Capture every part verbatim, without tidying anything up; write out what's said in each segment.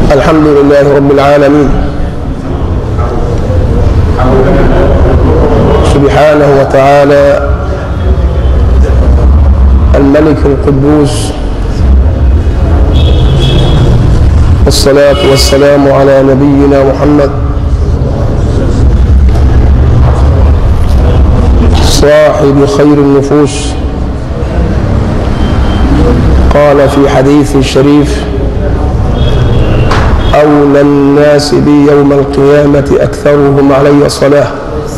الحمد لله رب العالمين سبحانه وتعالى الملك القدوس، والصلاة والسلام على نبينا محمد صاحب خير النفوس. قال في حديث الشريف: أولى الناس بي يوم القيامة أكثرهم علي صلاة.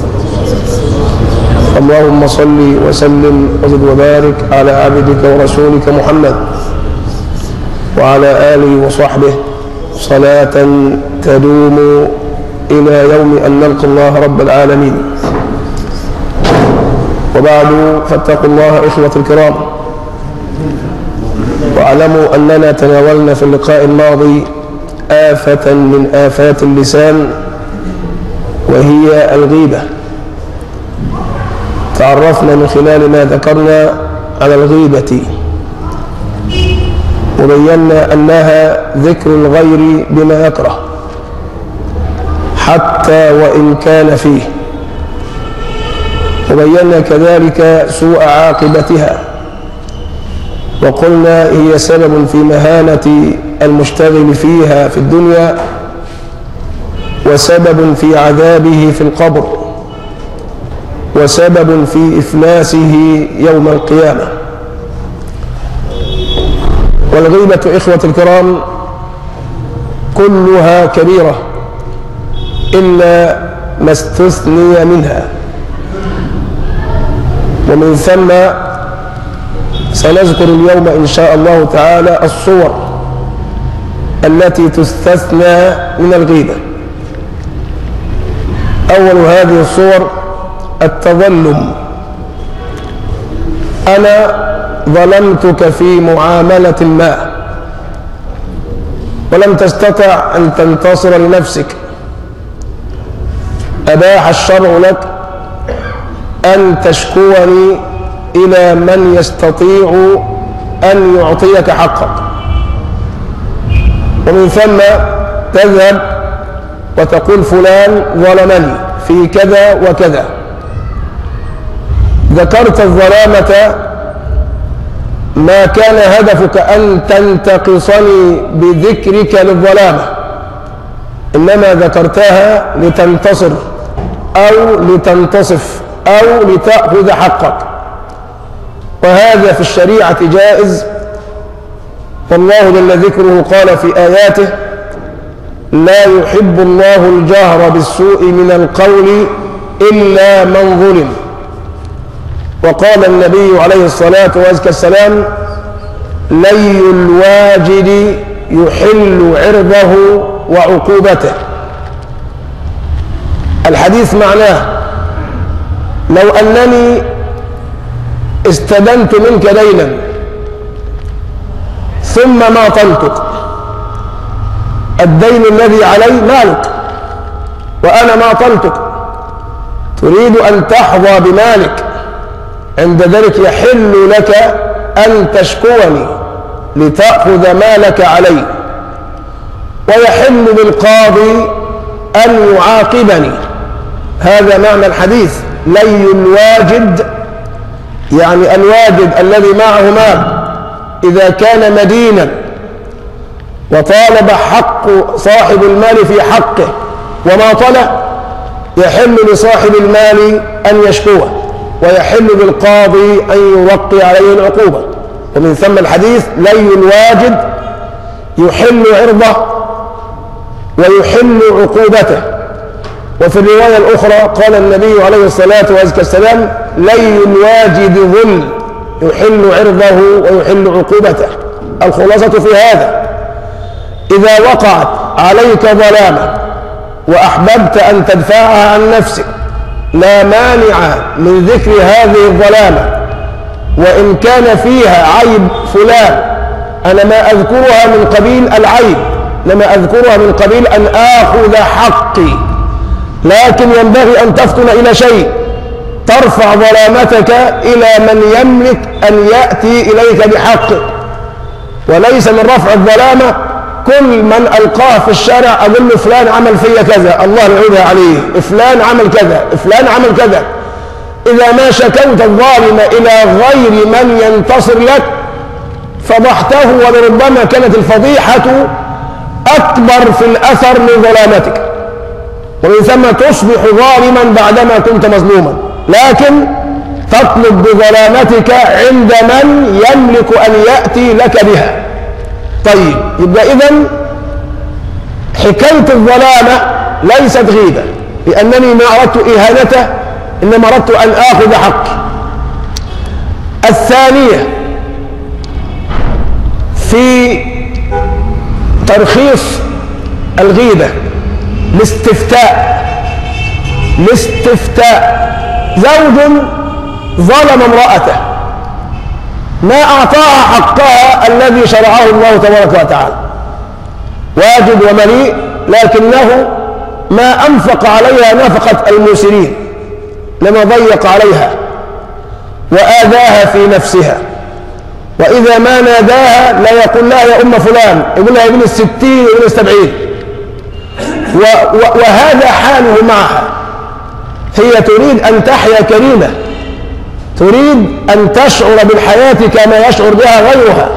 اللهم صل وسلم وزد وبارك على عبدك ورسولك محمد وعلى آله وصحبه صلاة تدوم إلى يوم أن نلقى الله رب العالمين. وبعد، فاتقوا الله إخوة الكرام، واعلموا أننا تناولنا في اللقاء الماضي آفة من آفات اللسان، وهي الغيبة. تعرفنا من خلال ما ذكرنا على الغيبة، وبينا أنها ذكر الغير بما يكره حتى وإن كان فيه، وبينا كذلك سوء عاقبتها، وقلنا هي سبب في مهانة المشتغل فيها في الدنيا، وسبب في عذابه في القبر، وسبب في إفلاسه يوم القيامة. والغيبة إخوة الكرام كلها كبيرة إلا ما استثني منها، ومن ثم سنذكر اليوم إن شاء الله تعالى الصور التي تستثنى من الغيبة. أول هذه الصور التظلم. أنا ظلمتك في معاملة ما، ولم تستطع أن تنتصر لنفسك، أباح الشرع لك أن تشكوني إلى من يستطيع أن يعطيك حقك، ومن ثم تذهب وتقول فلان ظلمني في كذا وكذا. ذكرت الظلامة، ما كان هدفك أن تنتقصني بذكرك للظلامة، إنما ذكرتها لتنتصر أو لتنتصف أو لتأخذ حقك، وهذا في الشريعة جائز. والله جل ذكره قال في آياته: لا يحب الله الجهر بالسوء من القول إلا من ظلم. وقال النبي عليه الصلاة والسلام: لي الواجد يحل عرضه وعقوبته. الحديث معناه: لو أنني استدنت منك دينا ثم ماطلتك، الدين الذي علي مالك وأنا ماطلتك، تريد أن تحظى بمالك، عند ذلك يحل لك أن تشكوني لتأخذ مالك علي، ويحل بالقاضي أن يعاقبني. هذا معنى الحديث: لي الواجد، يعني الواجد الذي معه مال إذا كان مدينا وطالب حق صاحب المال في حقه وماطل، يحل لصاحب المال أن يشكوه، ويحل بالقاضي أن يوقع عليه العقوبة. ومن ثم الحديث: لي الواجد يحل عرضه ويحل عقوبته. وفي الرواية الأخرى قال النبي عليه الصلاة والسلام: لي الواجد ظل يحل عرضه ويحل عقوبته. الخلاصة في هذا: إذا وقعت عليك ظلامة وأحببت أن تدفعها عن نفسك، لا مانع من ذكر هذه الظلامة، وإن كان فيها عيب فلان، أنا ما أذكرها من قبيل العيب، لما أذكرها من قبيل أن آخذ حقي، لكن ينبغي أن تفطن إلى شيء، ترفع ظلامتك إلى من يملك أن يأتي إليك بحقك، وليس من رفع الظلامة كل من ألقاه في الشارع أقول له فلان عمل فيا كذا، الله يعودها عليه، فلان عمل كذا، فلان عمل كذا. إذا ما شكوت الظالم إلى غير من ينتصر لك فضحته، ولربما كانت الفضيحة أكبر في الأثر من ظلامتك، ومن ثم تصبح ظالما بعدما كنت مظلوما، لكن تطلب بظلامتك عند من يملك أن يأتي لك بها. طيب، يبقى إذن حكاية الظلامة ليست غيبة، لأنني ما أردت إهانته، إنما أردت أن آخذ حقي. الثانية في ترخيص الغيبة الاستفتاء. الاستفتاء، زوج ظلم امرأته ما أعطاها حقها الذي شرعه الله تبارك وتعالى، واجب ومليء، لكنه ما أنفق عليها نفقة الموسرين، لما ضيق عليها وآذاها في نفسها، وإذا ما ناداها لا يقول لها يا أم فلان، يقول لها ابن الستين وابن السبعين، وهذا حاله معها. هي تريد أن تحيا كريمة، تريد أن تشعر بالحياة كما يشعر بها غيرها،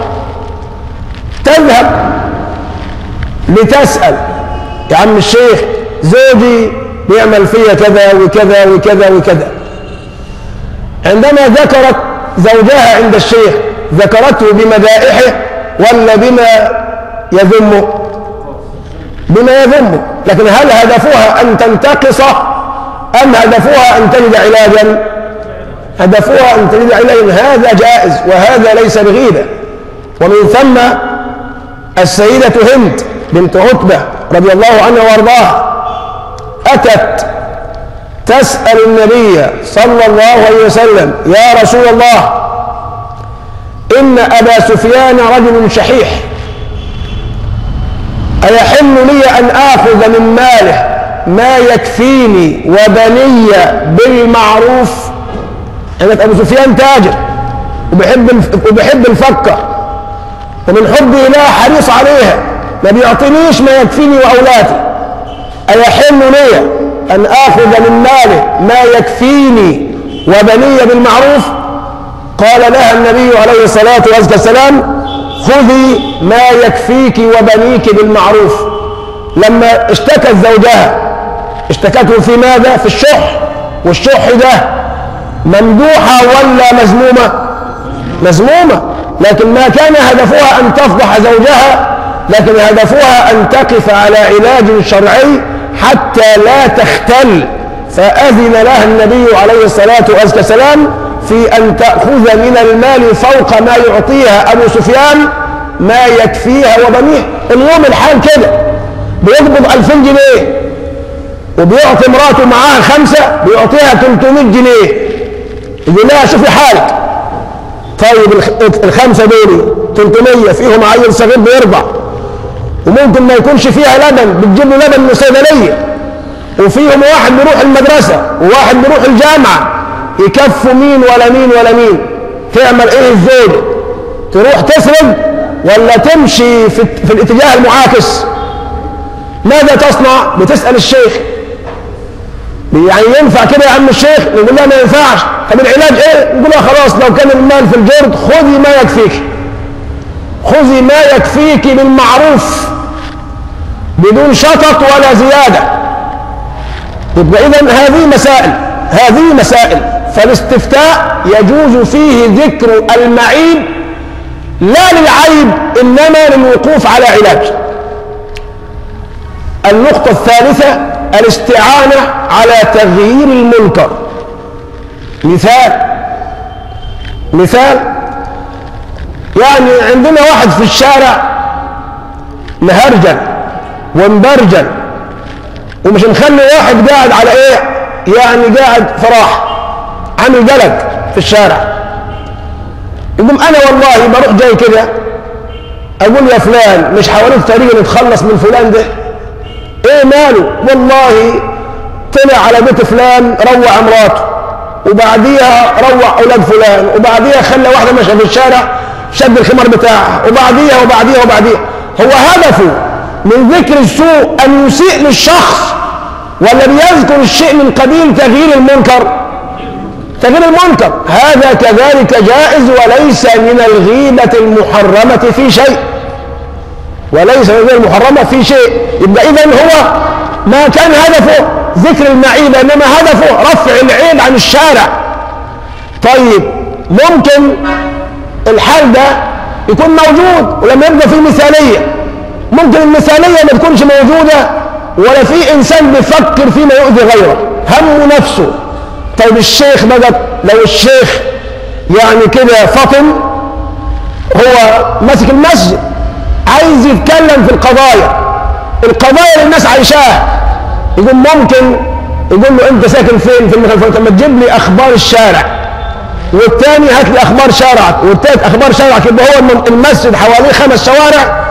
تذهب لتسأل يا عم الشيخ زوجي بيعمل فيا كذا وكذا وكذا وكذا. عندما ذكرت زوجها عند الشيخ ذكرته بمدائحه ولا بما يذمه؟ بما يذمه. لكن هل هدفها أن تنتقصه أم هدفها أن تجد علاجا؟ هدفها أن تجد علاجا، هذا جائز وهذا ليس بغيبة. ومن ثم السيدة هند بنت عتبة رضي الله عنها وارضاها أتت تسأل النبي صلى الله عليه وسلم يا رسول الله إن أبا سفيان رجل شحيح، أيحل لي أن آخذ من ماله ما يكفيني وبني بالمعروف؟ يعني أبو سفيان تاجر وبحب وبحب الفكة، ومن حبي لها حريص عليها، ما بيعطينيش ما يكفيني وأولادي، أيحل لي أن آخذ من ماله ما يكفيني وبني بالمعروف؟ قال لها النبي عليه الصلاة والسلام خذي ما يكفيك وبنيك بالمعروف. لما اشتكت زوجها اشتكته في ماذا؟ في الشح، والشح ده ممدوحة ولا مذمومة؟ مذمومة، لكن ما كان هدفها أن تفضح زوجها، لكن هدفها أن تقف على علاج شرعي حتى لا تختل، فأذن لها النبي عليه الصلاة والسلام في أن تأخذ من المال فوق ما يعطيها أبو سفيان ما يكفيها وبنيه. اليوم الحال كده، بيقبض ألفين جنيه وبيعطي مراته معاها خمسة بيعطيها ثلاثمائة جنيه، يقول لها شوفي حالك. طيب الخمسة دول ثلاثمائة فيهم عيل صغير بيرضع، وممكن ما يكونش فيها لبن، بتجيب له لبن من الصيدلية، وفيهم واحد بيروح المدرسة وواحد بيروح الجامعة، يكفوا مين ولا مين ولا مين؟ تعمل ايه الزوجة؟ تروح تسرد ولا تمشي في, في الاتجاه المعاكس؟ ماذا تصنع؟ بتسأل الشيخ يعني ينفع كده يا عم الشيخ؟ نقول لها ما ينفعش. طب العلاج ايه؟ نقول لها خلاص لو كان المال في الجرد خذي ما يكفيك، خذي ما يكفيك بالمعروف بدون شطط ولا زيادة. يبقى إذن هذه مسائل، هذه مسائل. فالاستفتاء يجوز فيه ذكر المعيب لا للعيب إنما للوقوف على علاج. النقطة الثالثة الاستعانة على تغيير المنكر. مثال مثال يعني عندنا واحد في الشارع مهرجل ومبرجل ومش مخلي واحد قاعد على ايه يعني قاعد فراح، عامل قلق في الشارع. يقوم انا والله بروح جاي كده اقول يا فلان مش حواليك طريقه نتخلص من فلان ده؟ ايه ماله؟ والله طلع على بيت فلان روع مراته، وبعديها روع اولاد فلان، وبعديها خلى واحده ماشيه في الشارع شد الخمار بتاعها، وبعديها وبعديها وبعديها. هو هدفه من ذكر السوء أن يسيء للشخص، ولا بيذكر الشيء من قبيل تغيير المنكر؟ تغيير المنكر هذا كذلك جائز وليس من الغيبة المحرمة في شيء، وليس من الغيبة المحرمة في شيء. يبقى إذن هو ما كان هدفه ذكر المعيبة، إنما هدفه رفع العيب عن الشارع. طيب ممكن الحال ده يكون موجود، ولما يبقى فيه مثالية ممكن المثالية ما تكونش موجودة، ولا في إنسان بيفكر فيما يؤذي غيره، همه نفسه. طيب الشيخ بقى لو الشيخ يعني كده فطن، هو ماسك المسجد عايز يتكلم في القضايا القضايا اللي الناس عايشاها، يقول ممكن يقول له انت ساكن فين في المكان الفلاني، طب ما تجيب لي اخبار الشارع، والتاني هات لي اخبار شارعك، والتالت اخبار شارعك. يبقى هو المسجد حواليه خمس شوارع،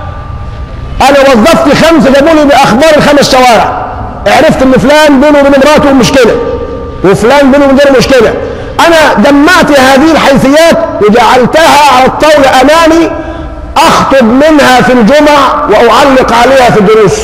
انا وظفت خمسه جابوا لي باخبار الخمس شوارع، عرفت ان فلان بينه وبين مراته مشكله، وفلان بينه وبين مشكله. انا جمعت هذه الحيثيات وجعلتها على الطاوله امامي، اخطب منها في الجمع واعلق عليها في الدروس.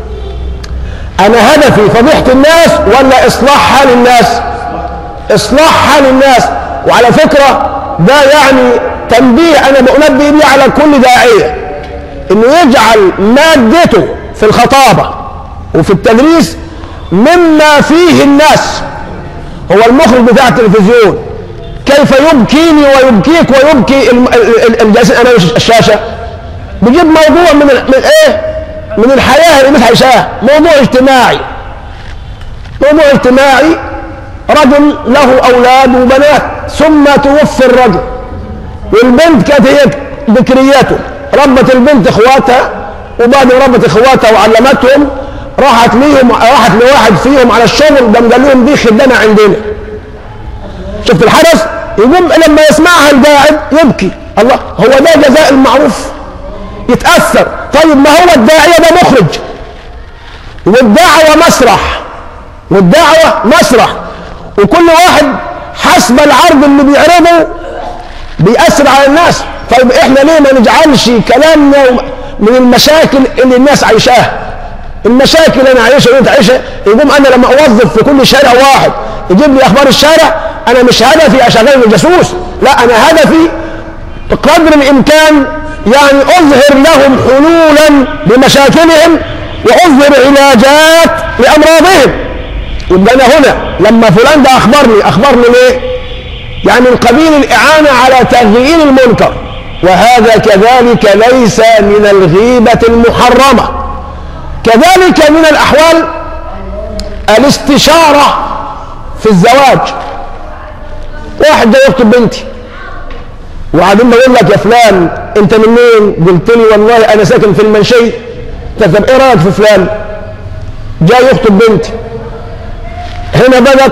انا هدفي فضيحه الناس ولا اصلاح حال الناس؟ اصلاح حال الناس. وعلى فكره ده يعني تنبيه انا بنبه بيه على كل داعيه، انه يجعل مادته في الخطابه وفي التدريس مما فيه الناس. هو المخرج بتاع التلفزيون كيف يبكيني ويبكيك ويبكي الجالسين امام الشاشه، بيجيب موضوع من من ايه؟ من الحياه اللي الناس عايشاها، موضوع اجتماعي. موضوع اجتماعي، رجل له اولاد وبنات ثم توفي الرجل، والبنت كانت هي بكرياته، ربت البنت اخواتها، وبعد ما ربت اخواتها وعلمتهم راحت ليهم راحت لواحد فيهم على الشغل، ده قال لهم دي خدامه عندنا. شفت الحدث؟ يقوم لما يسمعها القاعد يبكي، الله هو ده جزاء المعروف؟ يتاثر. طيب ما هو الداعيه ده مخرج، والدعوه مسرح، والدعوه مسرح، وكل واحد حسب العرض اللي بيعرضه بيأثر على الناس. طيب احنا ليه ما نجعلش كلامنا من المشاكل اللي الناس عايشاها؟ المشاكل اللي انا عايشها وانت عايشها. يقوم انا لما اوظف في كل شارع واحد يجيب لي اخبار الشارع، انا مش هدفي اشغل الجاسوس، لا انا هدفي بقدر الامكان يعني اظهر لهم حلولا لمشاكلهم واظهر علاجات لامراضهم. يبقى انا هنا لما فلان ده اخبرني اخبرني ليه؟ يعني من قبيل الاعانه على تغيير المنكر، وهذا كذلك ليس من الغيبه المحرمه. كذلك من الأحوال الاستشارة في الزواج. واحد جاي يخطب بنتي، وبعدين بقول لك يا فلان انت منين؟ قلت لي والله انا ساكن في المنشية. طب ايه رايك في فلان؟ جاي يخطب بنتي. هنا بدأت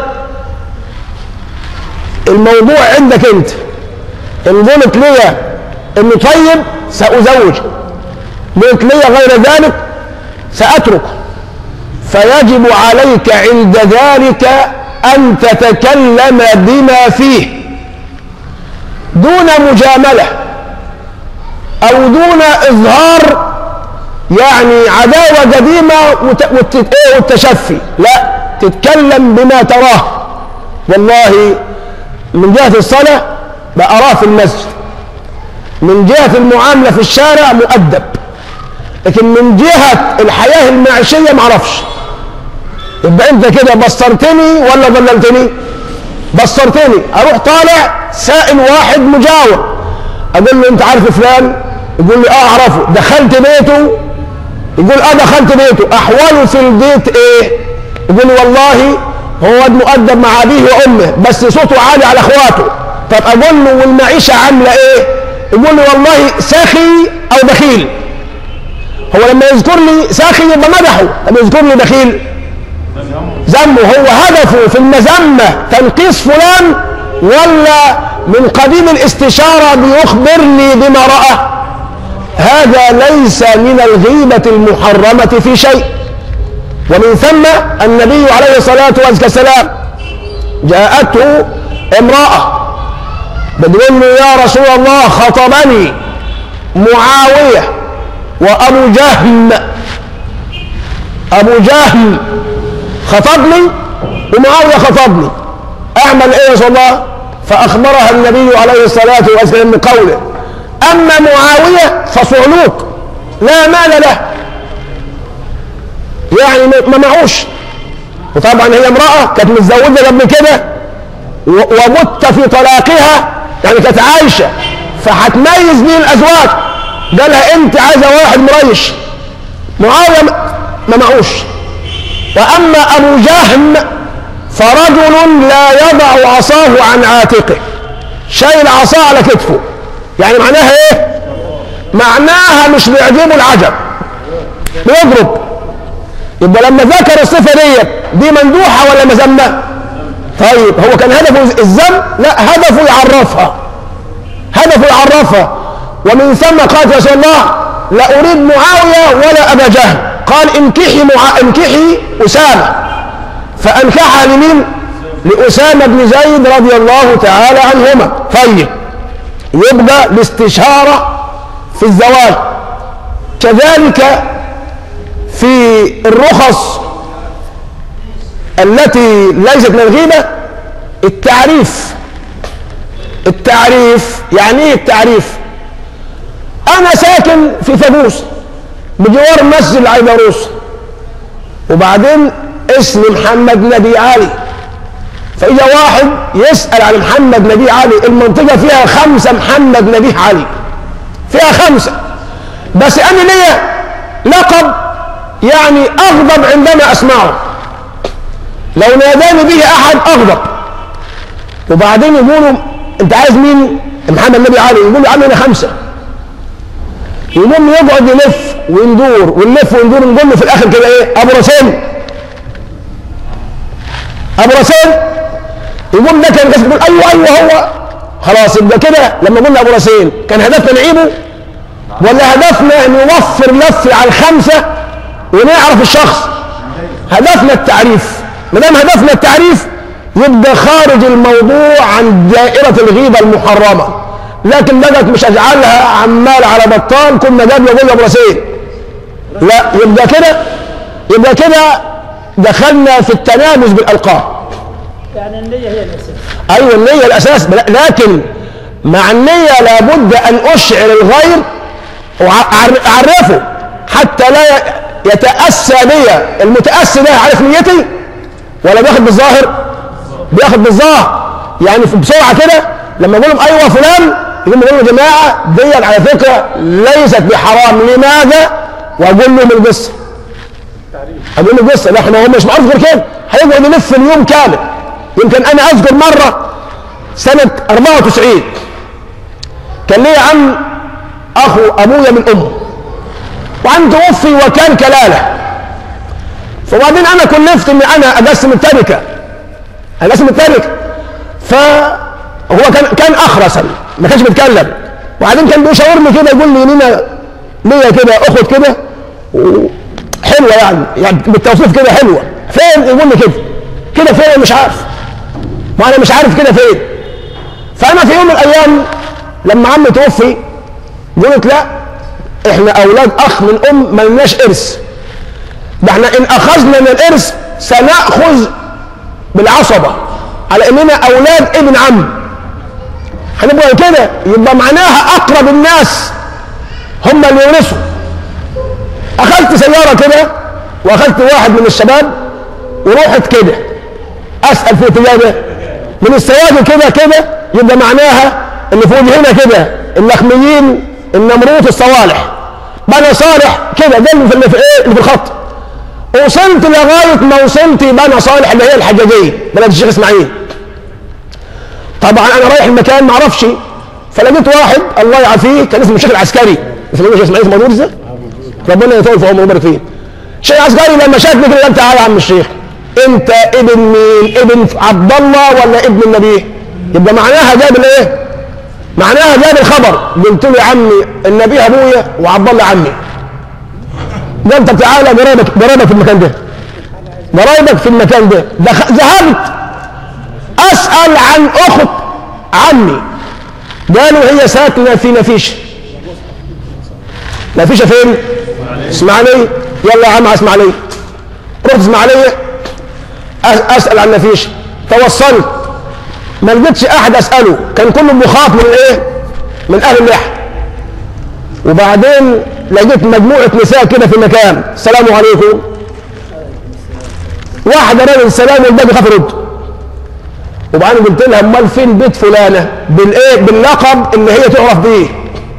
الموضوع عندك انت، ان قلت لي انه طيب سأزوج، قلت لي غير ذلك سأترك. فيجب عليك عند ذلك أن تتكلم بما فيه دون مجاملة أو دون إظهار يعني عداوة قديمة والتشفي، لا، تتكلم بما تراه. والله من جهة الصلاة بأراه في المسجد، من جهة المعاملة في الشارع مؤدب، لكن من جهة الحياة المعيشية معرفش. يبقى انت كده بصرتني ولا ضللتني؟ بصرتني. اروح طالع سائل واحد مجاور، اقول له انت عارف فلان؟ يقول لي اه اعرفه. دخلت بيته؟ يقول اه دخلت بيته. احواله في البيت ايه؟ يقول لي والله هو مؤدب مع ابيه وامه بس صوته عالي على اخواته. طب اقول له والمعيشة عاملة ايه؟ يقول لي والله سخي او بخيل. هو لما يذكر لي ساخي يبقى مدحه، لما يذكر لي بخيل ذمه. هو هدفه في المذمة تنقيص فلان، ولا من قبيل الاستشارة بيخبرني بما رأى؟ هذا ليس من الغيبة المحرمة في شيء. ومن ثم النبي عليه الصلاة والسلام جاءته امرأة بتقول له يا رسول الله خطبني معاوية وأبو جهم أبو جهم خطبني ومعاوية خطبني، أعمل إيه يا رسول الله؟ فأخبرها النبي عليه الصلاة والسلام بقوله: أما معاوية فصعلوك لا مال له، يعني ما معوش. وطبعا هي امرأة كانت متزوجة قبل كده ومت في طلاقها، يعني كانت عايشة، فهتميز بين الأزواج. قالها أنت عايزة واحد مريش. معاوية ما معوش. وأما أبو جهم فرجل لا يضع عصاه عن عاتقه، شايل عصاه على كتفه. يعني معناها ايه؟ معناها مش بيعجبه العجب، بيضرب. يبقى لما ذكر الصفة دي دي مندوحة ولا مذمة؟ طيب هو كان هدفه الذم؟ لا، هدفه يعرفها، هدفه يعرفها. ومن ثم قال يا رسول الله: لا أريد معاوية ولا أبا جهل. قال: انكحي مع انكحي أسامة. فأنكحها لمين؟ لأسامة بن زيد رضي الله تعالى عنهما. طيب يبقى الاستشارة في الزواج. كذلك في الرخص التي ليست من الغيبة التعريف. التعريف يعني ايه التعريف؟ أنا ساكن في فاجوس بجوار مسجد العيدروس، وبعدين اسم محمد نبي علي، فإذا واحد يسأل عن محمد نبي علي، المنطقة فيها خمسة محمد نبي علي، فيها خمسة، بس أنا ليا لقب يعني أغضب عندما أسمعه، لو ناداني به أحد أغضب. وبعدين يقولوا: أنت عايز مين؟ محمد نبي علي. يقول له: عم أنا خمسة. يقوم يقعد يلف ويندور ونلف ويندور، نقول له في الآخر كده إيه؟ أبو رسين، أبو رسين. يقول ده كان يقول أيوه أيوه هو. خلاص يبقى كده لما قلنا أبو رسين كان هدفنا نعيبه ولا هدفنا نوفر لف على الخمسة ونعرف الشخص؟ هدفنا التعريف. ما دام هدفنا التعريف يبقى خارج الموضوع عن دائرة الغيبة المحرمة. لكن بقت مش اجعلها عمال على بطال كنا جاب يقول ابو رسين، لا، يبقى كده يبقى كده دخلنا في التنافس بالالقاب. يعني النية هي الاساس. ايوه النية الاساس، لكن مع النية لابد ان اشعر الغير واعرفه حتى لا يتأسى بي. المتأسي ده عارف نيتي ولا بياخد بالظاهر؟ بياخد بالظاهر. يعني بسرعة كده لما اقول لهم ايوه فلان، يقوم يقولوا: يا جماعه دي على فكره ليست بحرام. لماذا؟ واقول لهم القصه. اقول لهم القصه، لا احنا هم مش معروف غير كده، هيقعد يلف اليوم كامل. يمكن انا اذكر مره سنه أربعة وتسعين كان لي عم اخو ابويا من امه، وعم توفي وكان كلاله. فبعدين انا كلفت ان انا اقسم التركه اقسم التركه فهو كان كان اخرسا ما كانش بيتكلم. وبعدين كان بيشاورني كده يقول لي: لينا ليا كده اخت كده حلوه، يعني يعني بالتوصيف كده حلوه. فين؟ يقول لي كده كده فين؟ مش عارف، ما انا مش عارف كده فين. فانا في يوم من الايام لما عمي توفي قلت: لا، احنا اولاد اخ من ام ما لناش ارث، ده احنا ان اخذنا من الارث سناخذ بالعصبه على اننا اولاد ابن عم، هنبقى كده. يبقى معناها اقرب الناس هم اللي يورثوا. اخذت سياره كده واخذت واحد من الشباب ورحت كده اسال في اتجاه من السواقي كده كده، يبقى معناها اللي في وجهنا كده اللخميين النمروت الصوالح بني صالح كده، ده اللي في اللي في ايه اللي في الخط. وصلت لغايه ما وصلت بني صالح اللي هي الحجاجيه بلد الشيخ اسماعيل. طبعا انا رايح المكان ما اعرفش، فلقيت واحد الله يعافيه كان اسمه الشيخ العسكري، اسمه الشيخ اسماعيل موجود ازاي؟ ربنا يطول في عمره ويبارك فيه. الشيخ العسكري لما شافني كده قال: تعالى يا عم الشيخ، انت ابن مين؟ ابن عبد الله ولا ابن النبي؟ يبقى معناها جاب الايه؟ معناها جاب الخبر. قلت له: يا عمي النبي ابويا وعبد الله عمي. قال: طب تعالى قرايبك قرايبك في المكان ده، قرايبك في المكان ده. ذهبت اسال عن اخت عمي، قالوا هي ساكنه في نفيش. نفيشة فين؟ اسماعيلية. يلا يا عم على اسماعيلية. رحت اسماعيلية اسأل عن نفيشة، توصلت ما لقيتش احد اسأله، كان كله بخاف من ايه؟ من اهل اللحى. وبعدين لقيت مجموعة نساء كده في مكان، السلام عليكم. واحدة راجل سلام والباقي خاف يرد. وبعدين قلت لها امال فين بيت فلانة بالايه؟ باللقب اللي هي تعرف بيه.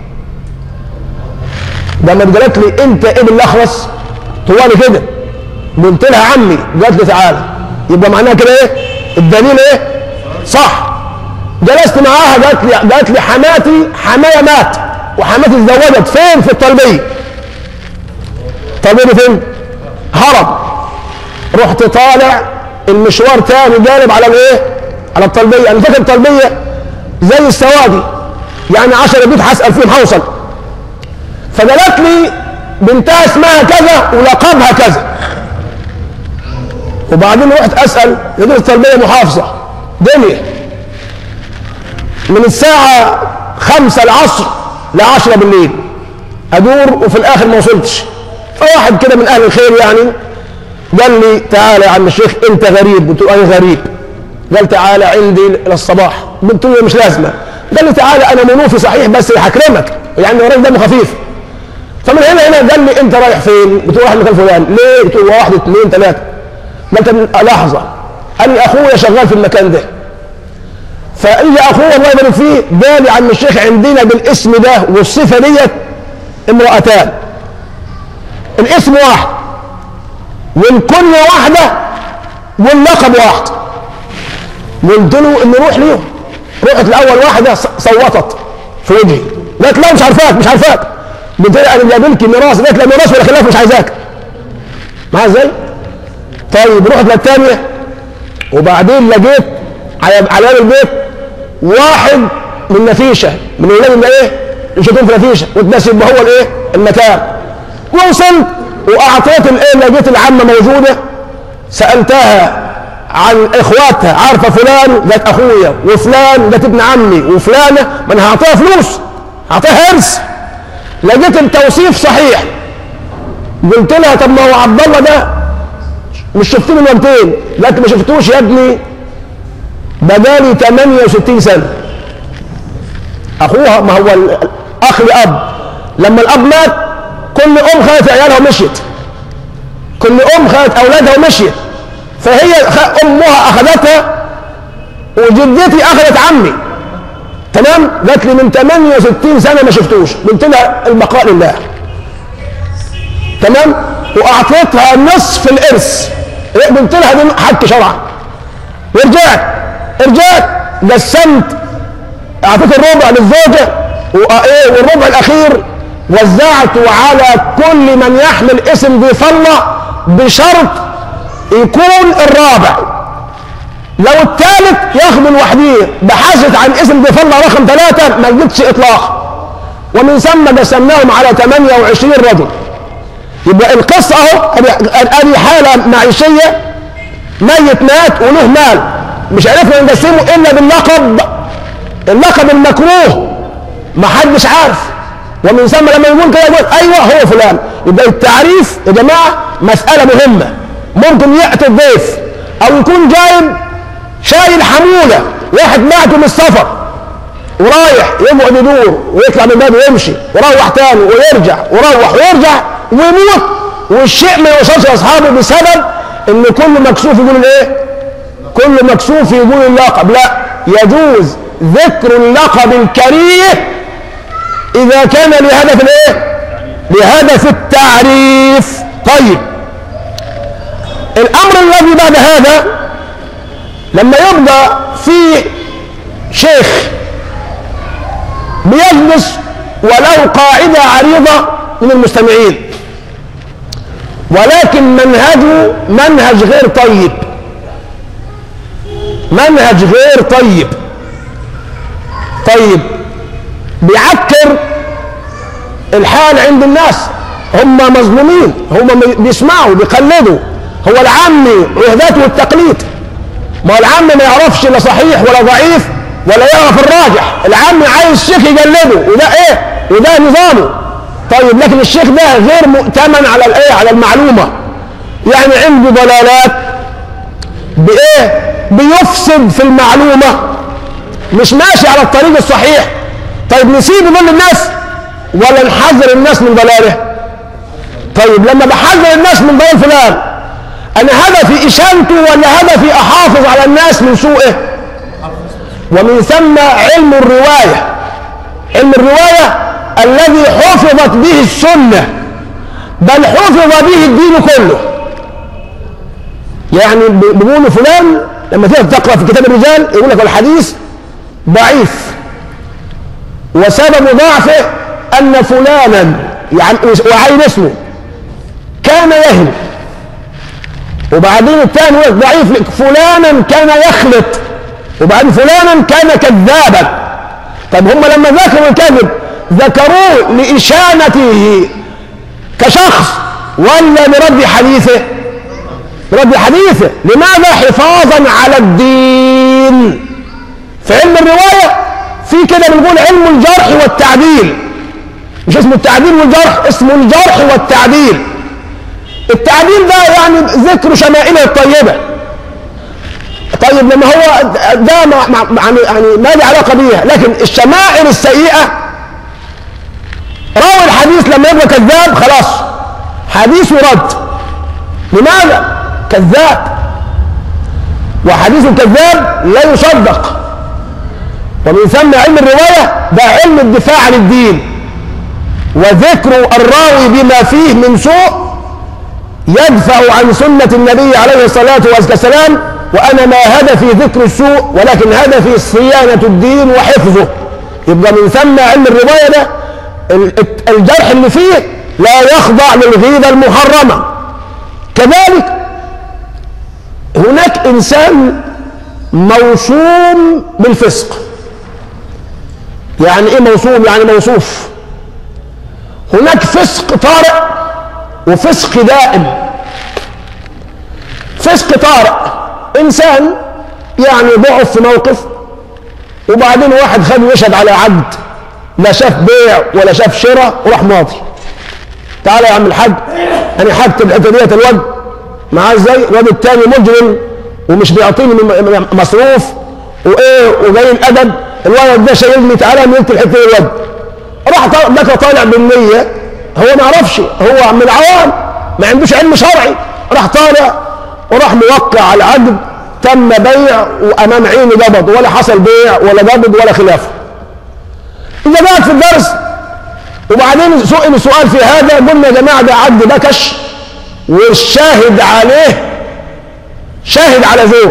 لما قالت لي انت ايه بالاخرس؟ طوالي كده. قلت لها عمي. قالت لي تعالى. يبقى معناها كده ايه؟ الدليل ايه؟ صح. جلست معاها قالت لي قالت لي حماتي حماية مات وحماتي اتزوجت فين؟ في الطلبية. الطلبية فين؟ هرب. رحت طالع المشوار تاني جانب على الايه؟ على الطلبية. انا فاكر الطلبية زي السوادي يعني عشرة بيت هسأل فيهم هوصل. فقالت لي بنتها اسمها كذا ولقبها كذا. وبعدين رحت اسأل لقيت الطلبية محافظة دنيا من الساعة خمسة العصر لعشرة بالليل ادور وفي الاخر ما وصلتش. فواحد كده من اهل الخير يعني قال لي تعالى يا عم الشيخ انت غريب. قلت له انا غريب. قال تعالى عندي للصباح. قلت له مش لازمه. قال لي تعالى انا منوفي صحيح بس هكرمك يعني الراجل دمه خفيف. فمن هنا هنا قال لي انت رايح فين؟ قلت له رايح مكان فلان. ليه؟ قلت له واحد اثنين ثلاثه. قلت لحظه. قال لي اخويا شغال في المكان ده. فاجى اخويا الله يبارك فيه قال لي عم الشيخ عندنا بالاسم ده والصفه ديت امرأتان. الاسم واحد والكنية واحدة واللقب واحد. قلت له نروح ليهم. رحت الاول واحدة صوتت في وجهي قالت لا مش عارفاك مش عارفاك. قلت لها انا جايبلكي ميراث. قالت لا ميراث ولا خلاف مش عايزاك. معايا ازاي؟ طيب رحت للثانية وبعدين لقيت على على باب البيت واحد من نفيشة من ولاد اللي ايه؟ اللي شايفين في نفيشة وتناسب هو الايه؟ المكان. ووصلت واعطيت الايه؟ لقيت العمة موجودة. سألتها عن اخواتها عارفة فلان؟ قالت اخويا. وفلان؟ قالت ابن عمي. وفلانة؟ ما انا هعطيها فلوس هعطيها هرس. لقيت التوصيف صحيح. قلت لها طب ما هو عبد الله ده مش شفتيه من وقتين؟ قالت ما شفتوش يا ابني بقالي ثمانية وستين سنة. اخوها ما هو الاخ لاب لما الاب مات كل ام خدت عيالها ومشيت. كل ام خدت اولادها ومشيت. فهي امها اخذتها وجدتي اخذت عمي. تمام؟ قالت لي من ثمانية وستين سنة ما شفتوش. قلت لها البقاء لله. تمام؟ واعطيتها نصف الارث. قلت لها دي حق شرعا. ورجعت رجعت قسمت اعطيت الربع للزوجة وايه والربع الاخير وزعته على كل من يحمل اسم ذي فلة بشرط يكون الرابع. لو الثالث ياخد الوحديه. بحثت عن اسم ذي فلة رقم ثلاثة ما لقيتش اطلاق. ومن ثم قسمناهم على ثمانية وعشرين رجل. يبقى القصة اهو ادي حالة معيشية ميت مات وله مال مش عرفنا نقسمه الا باللقب. اللقب المكروه ما حدش عارف. ومن ثم لما يقول كده يقول ايوه هو فلان. يبقى التعريف يا جماعه مساله مهمه. ممكن ياتي الضيف او يكون جايب شايل حموله واحد معته من السفر ورايح يقعد يدور ويطلع من بابه ويمشي ويروح تاني ويرجع ويروح ويرجع ويموت والشيء ما يوصلش لاصحابه بسبب ان كل مكسوف يقول الايه؟ كل مكسوف يقول اللقب. لا يجوز ذكر اللقب الكريه اذا كان لهدف الايه؟ لهدف التعريف. طيب الامر الذي بعد هذا لما يبقى في شيخ بيجلس وله قاعدة عريضة من المستمعين ولكن منهجه منهج غير طيب. منهج غير طيب. طيب بيعكر الحال عند الناس. هم مظلومين. هم بيسمعوا بيقلدوا. هو العامي عهدته التقليد. ما هو العامي ما يعرفش لا صحيح ولا ضعيف ولا يعرف الراجح. العامي عايز شيخ يقلده وده ايه؟ وده نظامه. طيب لكن الشيخ ده غير مؤتمن على الايه، على المعلومه، يعني عنده ضلالات بايه؟ بيفسد في المعلومه، مش ماشي على الطريق الصحيح. طيب نسيب يضل الناس ولا نحذر الناس من ضلاله؟ طيب لما بحذر الناس من ضلال فلان، انا هدفي اشانته ولا هدفي احافظ على الناس من سوءه؟ ومن ثم علم الروايه، علم الروايه الذي حفظت به السنه، بل حفظ به الدين كله. يعني بيقولوا فلان لما تيجي تقرا في كتاب الرجال يقول لك الحديث ضعيف، وسبب ضعفه ان فلانا، يعني وعين اسمه، كان يهم. وبعدين الثاني يقول ضعيف فلانا كان يخلط، وبعدين فلانا كان كذابا. طب هم لما ذكروا الكذب ذكروه لإشانته كشخص ولا لرد حديثه؟ لرد حديثه. لماذا؟ حفاظا على الدين. في علم الرواية في كده بنقول علم الجرح والتعديل، مش اسمه التعديل والجرح، اسمه الجرح والتعديل. التعديل ده يعني ذكر شمائله الطيبة. طيب لما هو ده يعني يعني ما له علاقة بيها، لكن الشمائل السيئة، راوي الحديث لما يبقى كذاب خلاص حديثه رد. لماذا؟ كذاب، وحديث الكذاب لا يصدق. ومن ثم علم الرواية ده علم الدفاع عن الدين، وذكر الراوي بما فيه من سوء يدفع عن سنة النبي عليه الصلاة والسلام. وأنا ما هدفي ذكر السوء، ولكن هدفي صيانة الدين وحفظه. يبقى من ثم علم الرواية ده الجرح اللي فيه لا يخضع للغيبة المحرمة. كذلك هناك إنسان موصوم بالفسق. يعني إيه موصوم؟ يعني موصوف. هناك فسق طارئ وفسق دائم. فسق طارئ إنسان يعني ضعف في موقف، وبعدين واحد خد يشهد على عقد، لا شاف بيع ولا شاف شراء، وراح ماضي. تعالى يا عم الحاج انا هكتب الحته ديت الواد معاه ازاي؟ الواد التاني مجرم ومش بيعطيني مصروف وايه وجاي الادب، الولد ده شايلني، تعالى نكتب الحته دي الواد. راح ده طالع بالنيه، هو ما يعرفش، هو من العوام ما عندوش علم شرعي، راح طالع وراح موقع على عقد تم بيع وامام عيني قبض، ولا حصل بيع ولا قبض ولا خلافه. إذا قاعد في الدرس وبعدين سئل سؤال في هذا، قلنا يا جماعة ده عقد بكش والشاهد عليه شاهد على زور،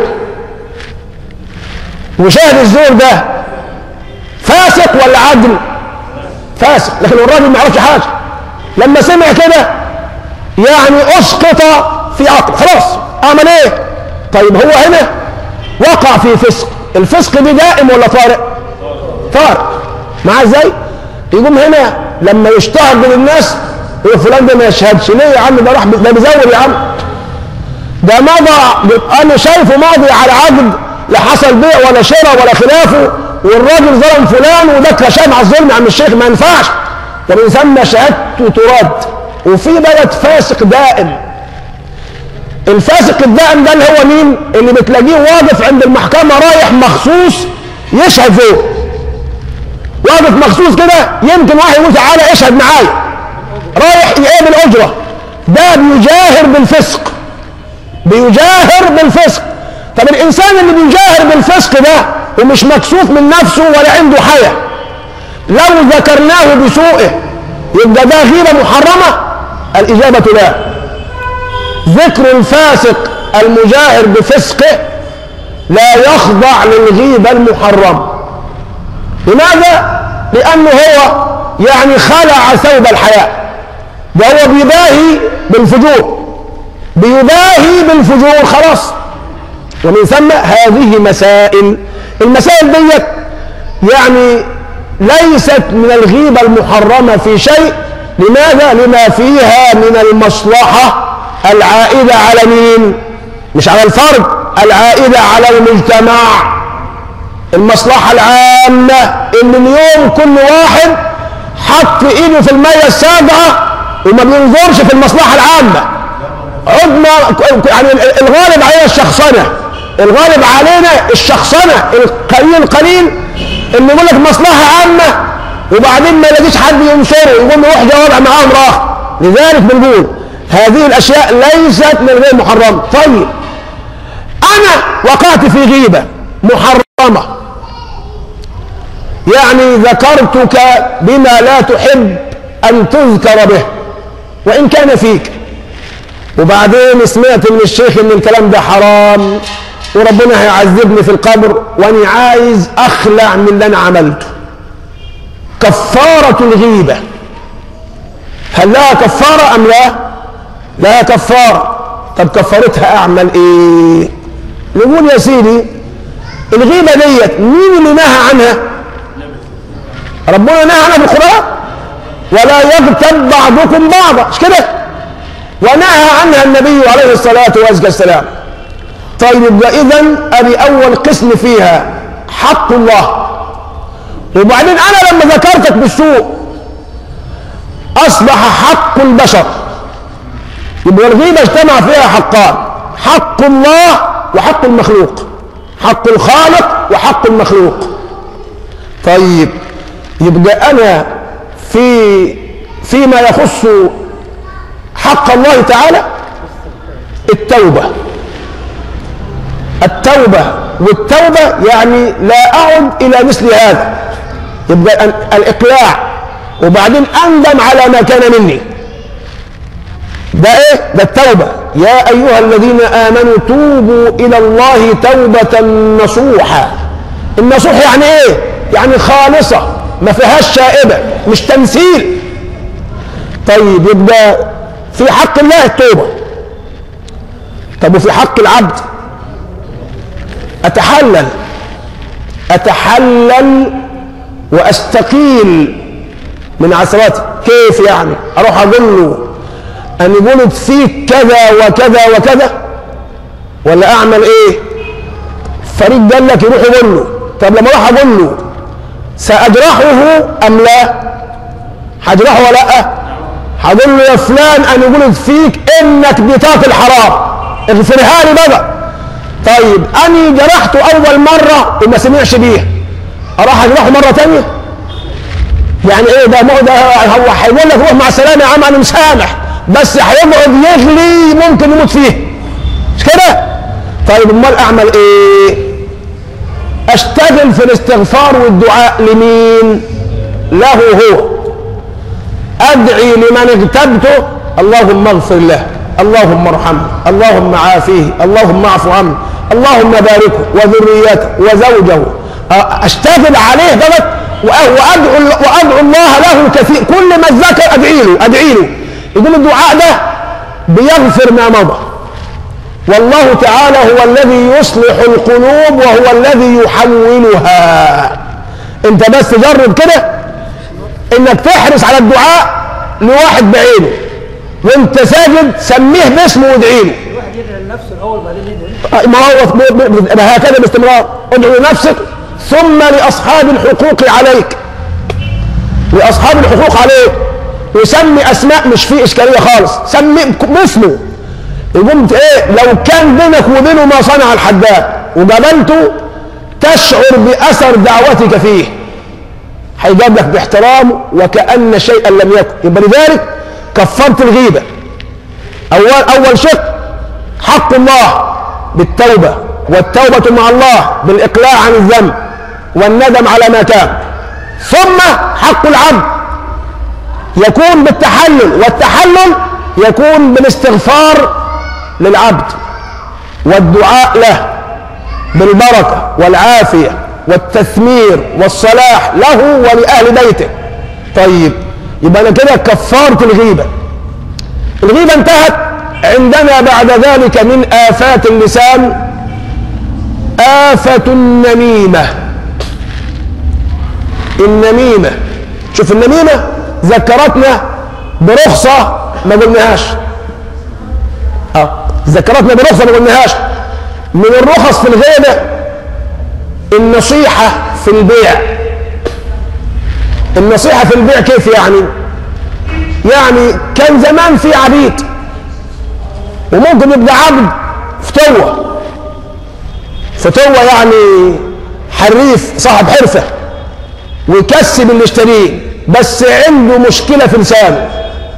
وشاهد الزور ده فاسق ولا عدل؟ فاسق. لكن الراجل ما يعرفش حاجة، لما سمع كده يعني أسقط في عقل، خلاص أعمل إيه؟ طيب هو هنا وقع في فسق. الفسق دي دائم ولا طارئ؟ طارئ. معاه ازاي؟ يقوم هنا لما يشتهر بين الناس يقول فلان ده ما يشهدش ليه يا عم؟ ده راح ده بيزور يا عم، ده مضى، انا شايفه ماضي على عقد لا حصل بيع ولا شراء ولا خلافه، والراجل ظلم فلان وده كشام على الظلم يا عم الشيخ، ما ينفعش. ومن ثم شهادته ترد. وفي بلد فاسق دائم. الفاسق الدائم ده اللي هو مين؟ اللي بتلاقيه واقف عند المحكمه رايح مخصوص يشهد فوق، واقف مخصوص كده، يمكن واحد يقول تعالى اشهد معايا، رايح يقابل اجره. ده بيجاهر بالفسق، بيجاهر بالفسق. طب الانسان اللي بيجاهر بالفسق ده ومش مكسوف من نفسه ولا عنده حياة، لو ذكرناه بسوءه يبقى ده غيبة محرمة؟ الإجابة لا. ذكر الفاسق المجاهر بفسقه لا يخضع للغيبة المحرمة. لماذا؟ لأنه هو يعني خلع ثوب الحياء، ده هو بيباهي بالفجور، بيباهي بالفجور خلاص. ومن ثم هذه مسائل، المسائل ديت يعني ليست من الغيبة المحرمة في شيء. لماذا؟ لما فيها من المصلحة العائدة على مين؟ مش على الفرد، العائدة على المجتمع، المصلحة العامة، ان اليوم كل واحد حط ايده في الميه السابعه وما بينظرش في المصلحه العامه. عدنا يعني الغالب علينا الشخصنه، الغالب علينا الشخصنه القليل قليل اللي يقول لك مصلحه عامه وبعدين ما يلاقيش حد ينشره يقول له روح جواب معاهم راح. لذلك بنقول هذه الاشياء ليست من غير محرمه. طيب انا وقعت في غيبه محرمه، يعني ذكرتك بما لا تحب ان تذكر به وان كان فيك، وبعدين سمعت من الشيخ ان الكلام ده حرام وربنا هيعذبني في القبر وانا عايز اخلع من اللي انا عملته. كفارة الغيبة هل لها كفارة ام لا؟ لها كفارة. طب كفارتها اعمل ايه؟ نقول يا سيدي الغيبة ديت مين اللي نهى عنها؟ ربنا نهى عنها بالقرآن، ولا يغتب بعضكم بعضا، مش كده؟ ونهى عنها النبي عليه الصلاة والسلام. طيب يبقى إذن أدي أول قسم فيها حق الله. وبعدين أنا لما ذكرتك بالسوء أصبح حق البشر، يبقى الغيبة اجتمع فيها حقان، حق الله وحق المخلوق، حق الخالق وحق المخلوق. طيب يبقى أنا في فيما يخص حق الله تعالى التوبة، التوبة والتوبة يعني لا أعد إلى مثل هذا، يبقى الإقلاع وبعدين أندم على ما كان مني. ده إيه؟ ده التوبة. يا أيها الذين آمنوا توبوا إلى الله توبة نصوحا. النصوح يعني إيه؟ يعني خالصة ما فيهاش شائبة، مش تمثيل. طيب يبقى في حق الله التوبة. طب وفي حق العبد أتحلل أتحلل وأستقيل من عثراتي. كيف يعني؟ أروح أقول له أن يقولوا فيك كذا وكذا وكذا، ولا أعمل إيه؟ فريق قال لك يروح يقول له. طب لما أروح أقول له سأجرحه أم لا؟ هجرحه ولا لأ؟ هقول له يا فلان أن يقولوا فيك إنك بتاكل حرام، اغفرها لي بقى. طيب أني جرحته أول مرة وما سمعش بيها، أروح أجرحه مرة تانية؟ يعني إيه ده؟ ما هو ده هو هيقول لك روح مع السلامة يا عم أنا مسامح، بس هيقعد يغلي ممكن يموت فيه، مش كده؟ طيب أمال أعمل إيه؟ أشتغل في الاستغفار والدعاء لمين؟ له هو. أدعي لمن اغتبته اللهم اغفر له، اللهم ارحمه، اللهم عافيه، اللهم اعف عنه، اللهم باركه وذريته وزوجه. اشتغل عليه غلط وادعو وادعو الله له كثير، كل ما اتذكر ادعي له ادعي له. يقول الدعاء ده بيغفر ما مضى، والله تعالى هو الذي يصلح القلوب وهو الذي يحولها. انت بس جرب كده انك تحرص على الدعاء لواحد بعينه وانت ساجد، سميه باسمه وادعي له. الواحد يدعي لنفسه الاول بعدين يدعي. ما هو هكذا باستمرار، ادعو لنفسك ثم لاصحاب الحقوق عليك، لاصحاب الحقوق عليك، وسمي اسماء مش فيه اشكاليه خالص، سمي باسمه. يقوم ايه لو كان بينك وبينه ما صنع الحداد وقابلته تشعر باثر دعوتك فيه، هيجاب لك باحترامه وكأن شيئا لم يكن. يبقى لذلك كفرت الغيبة. أول أول شق حق الله بالتوبة، والتوبة مع الله بالإقلاع عن الذنب والندم على ما كان. ثم حق العبد يكون بالتحلل، والتحلل يكون بالاستغفار للعبد والدعاء له بالبركة والعافية والتثمير والصلاح له ولأهل بيته. طيب يبقى أنا كده كفارة الغيبة. الغيبة انتهت. عندنا بعد ذلك من آفات اللسان آفة النميمة. النميمة، شوف النميمة ذكرتنا برخصة ما قلناهاش. اه ذكرتنا برخصة ما قلناهاش. من الرخص في الغيبة النصيحة في البيع. النصيحة في البيع كيف يعني؟ يعني كان زمان في عبيد وممكن يبقى عبد فتوة، فتوة يعني حريف صاحب حرفة ويكسب اللي يشتريه، بس عنده مشكلة في لسانه،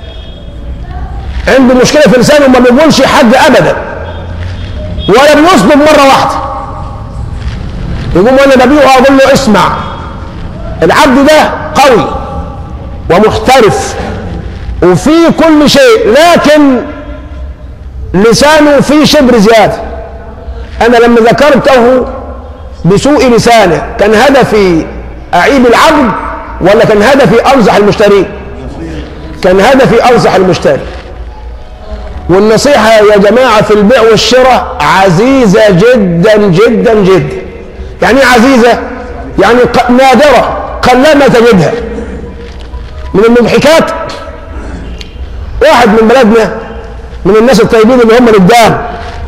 عنده مشكلة في لسانه وما بيقولش حد أبدا ولا بيصدق مرة واحدة. يقوم أنا ببيعه أقول له اسمع، العبد ده قوي ومحترف وفي كل شيء، لكن لسانه فيه شبر زيادة. أنا لما ذكرته بسوء لسانه كان هدفي أعيب العبد ولا كان هدفي أنصح المشتري؟ كان هدفي أنصح المشتري. والنصيحة يا جماعة في البيع والشراء عزيزة جدا جدا جدا. يعني عزيزة يعني نادرة قلما تجدها. من المضحكات واحد من بلدنا من الناس الطيبين اللي هم القدام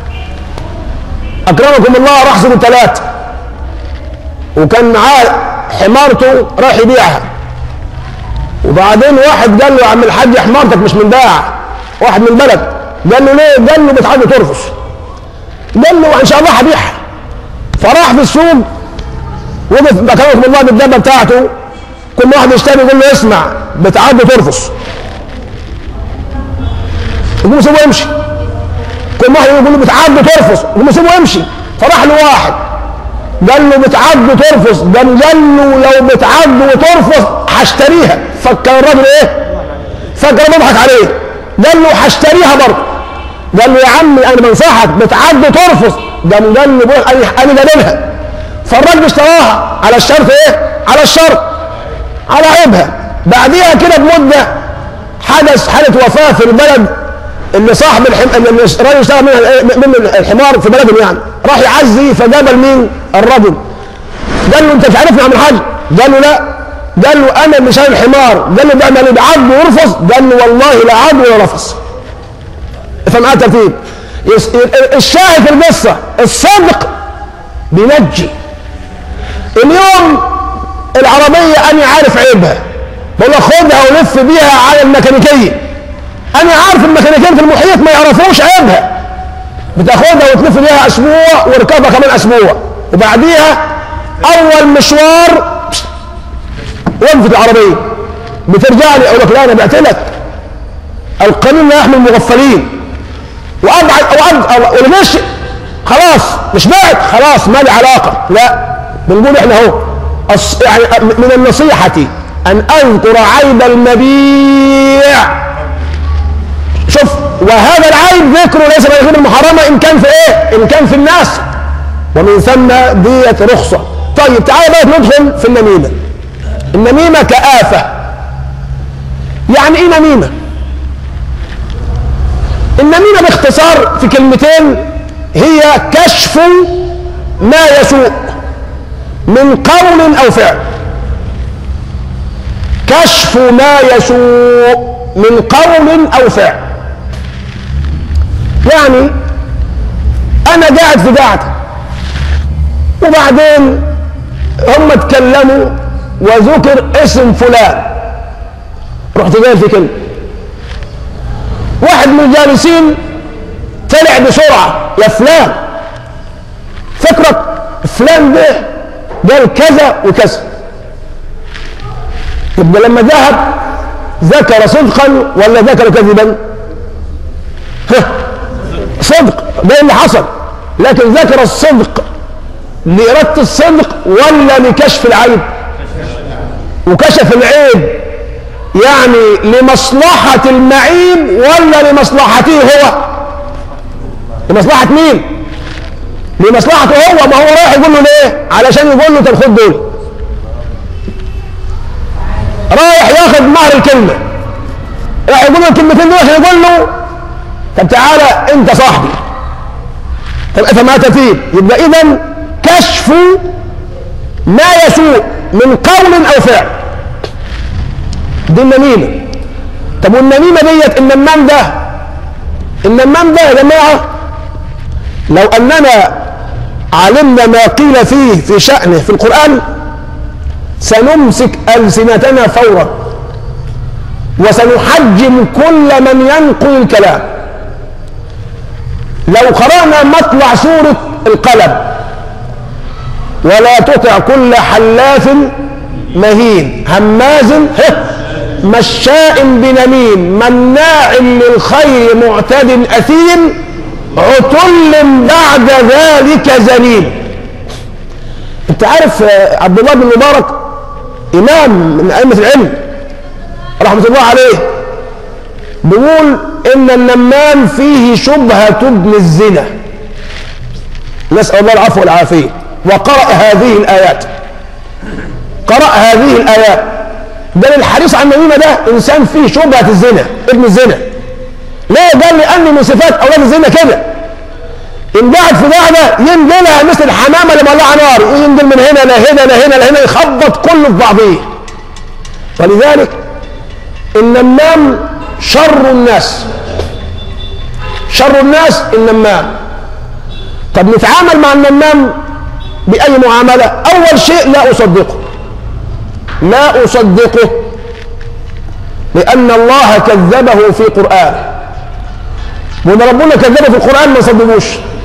أكرمكم الله، راح سنة ثلاثة وكان معاه حمارته راح يبيعها، وبعدين واحد قال له يا عم الحاج حمارتك مش من باع، واحد من البلد قال له ليه؟ قال له بتحب ترفص. قال له ان شاء الله هبيعها. فراح في السوق وقف اكرمكم الله بالدابه بتاعته، كل واحد يشتري يقول له اسمع بتعد ترفص، يقول له سيبه يمشي. كل واحد يقول له بتعد ترفص، يقول له سيبه يمشي. فراح له واحد قال له بتعد ترفص، قال له لو بتعد وترفص هشتريها. فكر الراجل ايه؟ فكر بيضحك عليه. قال له هشتريها برضه. قال له يا عمي انا بنصحك بتعد ترفص. قام قال له انا جابلها. فالراجل اشتراها على الشرط ايه؟ على الشرط، على عيبها. بعديها كده بمده حدث حاله وفاه في البلد اللي صاحب الحم... اللي الراجل اشترى منها من الحمار في بلدهم، يعني راح يعزي فجابل مين؟ الرجل. قال له انت مش عارفني يا عم الحاج؟ قال له لا. قال له انا اللي شاري الحمار. قال له ده اللي بعض ويرفض. قال له والله لا عض ولا رفض. افهم معايا ترتيب. الشاهد في القصه الصدق بينجي. اليوم العربيه انا عارف عيبها، بقول خدها ولف بيها على الميكانيكيه. انا عارف الميكانيكيين في المحيط ما يعرفوش عيبها، بتاخدها وتلف بيها اسبوع وركبها كمان اسبوع، وبعديها اول مشوار وقفت العربيه بترجع لي اقول لك لا انا بعت لك، القانون لا يحمي المغفلين، وابعد او ابعد ولا مش خلاص مش بعت خلاص ما لي علاقه. لا بنقول احنا اهو يعني من النصيحه ان اذكر عيب المبيع. شوف، وهذا العيب ذكره ليس من الغيب المحرمه ان كان في ايه؟ ان كان في الناس، ومن ثم ديت رخصه. طيب تعالى بقى ندخل في النميمه. النميمه كآفه. يعني ايه نميمه؟ النميمه باختصار في كلمتين هي كشف ما يسوء من قول او فعل. كشف ما يسوء من قول او فعل. يعني انا قاعد في قاعده وبعدين هم اتكلموا وذكر اسم فلان، رحت قايل في كلمه، واحد من الجالسين طلع بسرعه يا فلان فكرك فلان ده قال كذا وكذا. يبقى لما ذهب ذكر صدقا ولا ذكر كذبا؟ صدق، ده اللي حصل، لكن ذكر الصدق لإرادة الصدق ولا لكشف العيب؟ وكشف العيب يعني لمصلحة المعيب ولا لمصلحته هو؟ لمصلحة مين؟ لمصلحته هو. ما هو رايح يقول له ليه؟ علشان يقول له طب خد دول، رايح ياخد مهر الكلمة، رايح يقول له الكلمتين دول عشان يقول له طب تعالى انت صاحبي. طب افهم ما تفيد. يبقى اذا كشف ما يسوء من قول او فعل دي النميمه. طب والنميمه ديت النمام ده النمام ده يا جماعه لو اننا علمنا ما قيل فيه في شأنه في القرآن سنمسك ألسنتنا فورا وسنحجم كل من ينقل الكلام. لو قرأنا مطلع سورة القلم: ولا تطع كل حلاف مهين هماز مشاء بنميم مناع للخير معتد أثيم عتل بعد ذلك زنيم. انت عارف عبد الله بن مبارك إمام من أئمة العلم رحمة الله عليه بيقول إن النمام فيه شبهة ابن الزنا، نسأل الله العفو والعافية، وقرأ هذه الآيات قرأ هذه الآيات ده الحديث عن النميمة ده إنسان فيه شبهة الزنا، ابن الزنا. ليه؟ قال لأن من صفات أولاد الزنا كده، إن قاعد في قاعدة ينزلها مثل الحمامة اللي مولعة نار، ينزل من هنا لهنا لهنا لهنا يخبط كله في بعضيه. ولذلك النمام شر الناس، شر الناس النمام. طب نتعامل مع النمام بأي معاملة؟ أول شيء لا أصدقه، لا أصدقه لأن الله كذبه في قرآن، وإن ربنا كذبه في القرآن ما صدقوش.